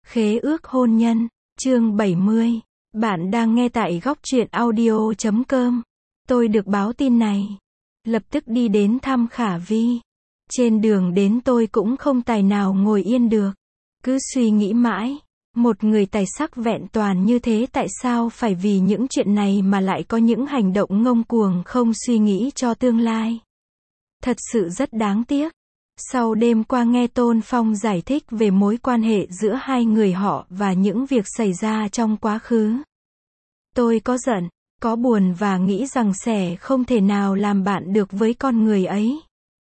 Khế ước hôn nhân, chương 70. Bạn đang nghe tại góc truyện audio.com. Tôi được báo tin này. Lập tức đi đến thăm Khả Vi. Trên đường đến tôi cũng không tài nào ngồi yên được. Cứ suy nghĩ mãi. Một người tài sắc vẹn toàn như thế tại sao phải vì những chuyện này mà lại có những hành động ngông cuồng không suy nghĩ cho tương lai. Thật sự rất đáng tiếc. Sau đêm qua nghe Tôn Phong giải thích về mối quan hệ giữa hai người họ và những việc xảy ra trong quá khứ. Tôi có giận, có buồn và nghĩ rằng sẽ không thể nào làm bạn được với con người ấy.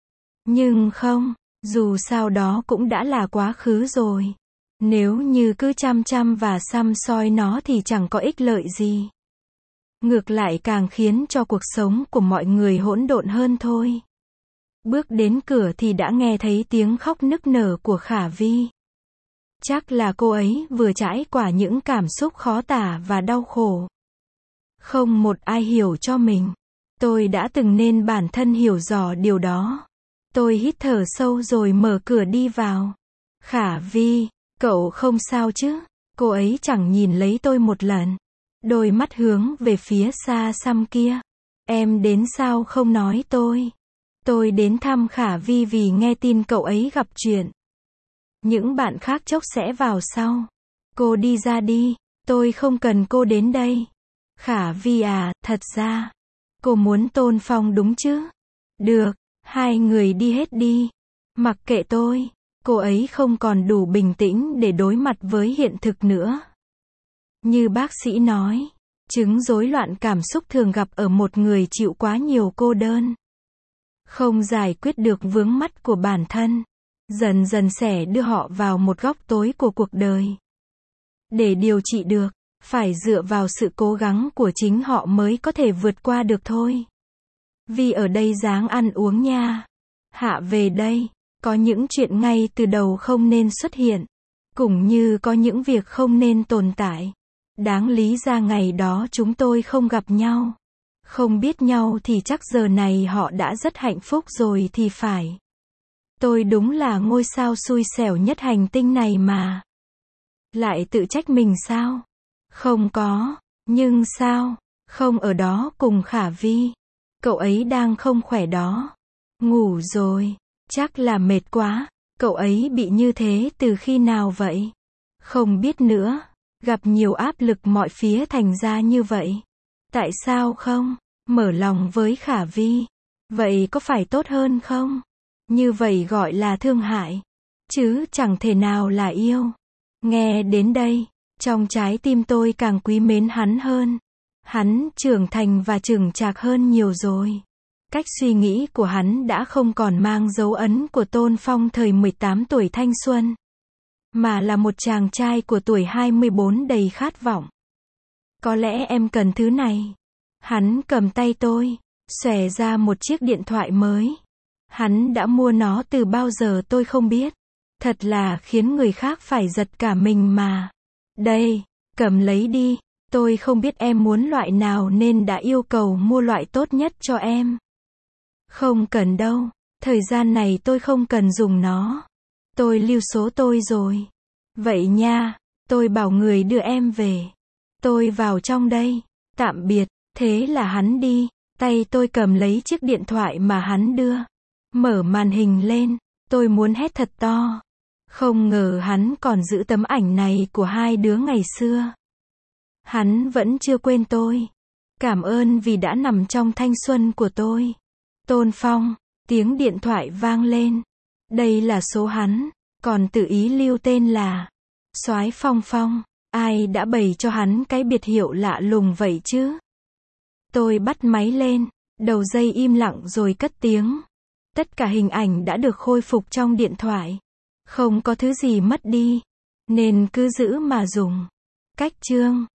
Nhưng không, dù sao đó cũng đã là quá khứ rồi. Nếu như cứ chăm chăm và săm soi nó thì chẳng có ích lợi gì. Ngược lại càng khiến cho cuộc sống của mọi người hỗn độn hơn thôi. Bước đến cửa thì đã nghe thấy tiếng khóc nức nở của Khả Vi. Chắc là cô ấy vừa trải qua những cảm xúc khó tả và đau khổ. Không một ai hiểu cho mình. Tôi đã từng nên bản thân hiểu rõ điều đó. Tôi hít thở sâu rồi mở cửa đi vào. Khả Vi, cậu không sao chứ? Cô ấy chẳng nhìn lấy tôi một lần. Đôi mắt hướng về phía xa xăm kia. Em đến sao không nói tôi? Tôi đến thăm Khả Vi vì nghe tin cậu ấy gặp chuyện. Những bạn khác chốc sẽ vào sau. Cô đi ra đi, tôi không cần cô đến đây. Khả Vi à, thật ra, cô muốn Tôn Phong đúng chứ? Được, hai người đi hết đi. Mặc kệ tôi, cô ấy không còn đủ bình tĩnh để đối mặt với hiện thực nữa. Như bác sĩ nói, chứng rối loạn cảm xúc thường gặp ở một người chịu quá nhiều cô đơn. Không giải quyết được vướng mắc của bản thân, dần dần sẽ đưa họ vào một góc tối của cuộc đời. Để điều trị được, phải dựa vào sự cố gắng của chính họ mới có thể vượt qua được thôi. Vì ở đây dáng ăn uống nha. Hạ về đây, có những chuyện ngay từ đầu không nên xuất hiện, cũng như có những việc không nên tồn tại. Đáng lý ra ngày đó chúng tôi không gặp nhau. Không biết nhau thì chắc giờ này họ đã rất hạnh phúc rồi thì phải. Tôi đúng là ngôi sao xui xẻo nhất hành tinh này mà. Lại tự trách mình sao? Không có, nhưng sao? Không ở đó cùng Khả Vi. Cậu ấy đang không khỏe đó. Ngủ rồi, chắc là mệt quá. Cậu ấy bị như thế từ khi nào vậy? Không biết nữa, gặp nhiều áp lực mọi phía thành ra như vậy. Tại sao không? Mở lòng với Khả Vi. Vậy có phải tốt hơn không? Như vậy gọi là thương hại. Chứ chẳng thể nào là yêu. Nghe đến đây, trong trái tim tôi càng quý mến hắn hơn. Hắn trưởng thành và chững chạc hơn nhiều rồi. Cách suy nghĩ của hắn đã không còn mang dấu ấn của Tôn Phong thời 18 tuổi thanh xuân. Mà là một chàng trai của tuổi 24 đầy khát vọng. Có lẽ em cần thứ này. Hắn cầm tay tôi, xòe ra một chiếc điện thoại mới. Hắn đã mua nó từ bao giờ tôi không biết. Thật là khiến người khác phải giật cả mình mà. Đây, cầm lấy đi. Tôi không biết em muốn loại nào nên đã yêu cầu mua loại tốt nhất cho em. Không cần đâu, thời gian này tôi không cần dùng nó. Tôi lưu số tôi rồi. Vậy nha, tôi bảo người đưa em về. Tôi vào trong đây. Tạm biệt. Thế là hắn đi, tay tôi cầm lấy chiếc điện thoại mà hắn đưa. Mở màn hình lên, tôi muốn hét thật to. Không ngờ hắn còn giữ tấm ảnh này của hai đứa ngày xưa. Hắn vẫn chưa quên tôi. Cảm ơn vì đã nằm trong thanh xuân của tôi. Tôn Phong, tiếng điện thoại vang lên. Đây là số hắn, còn tự ý lưu tên là Soái Phong Phong. Ai đã bày cho hắn cái biệt hiệu lạ lùng vậy chứ? Tôi bắt máy lên, đầu dây im lặng rồi cất tiếng. Tất cả hình ảnh đã được khôi phục trong điện thoại. Không có thứ gì mất đi, nên cứ giữ mà dùng. Cách chương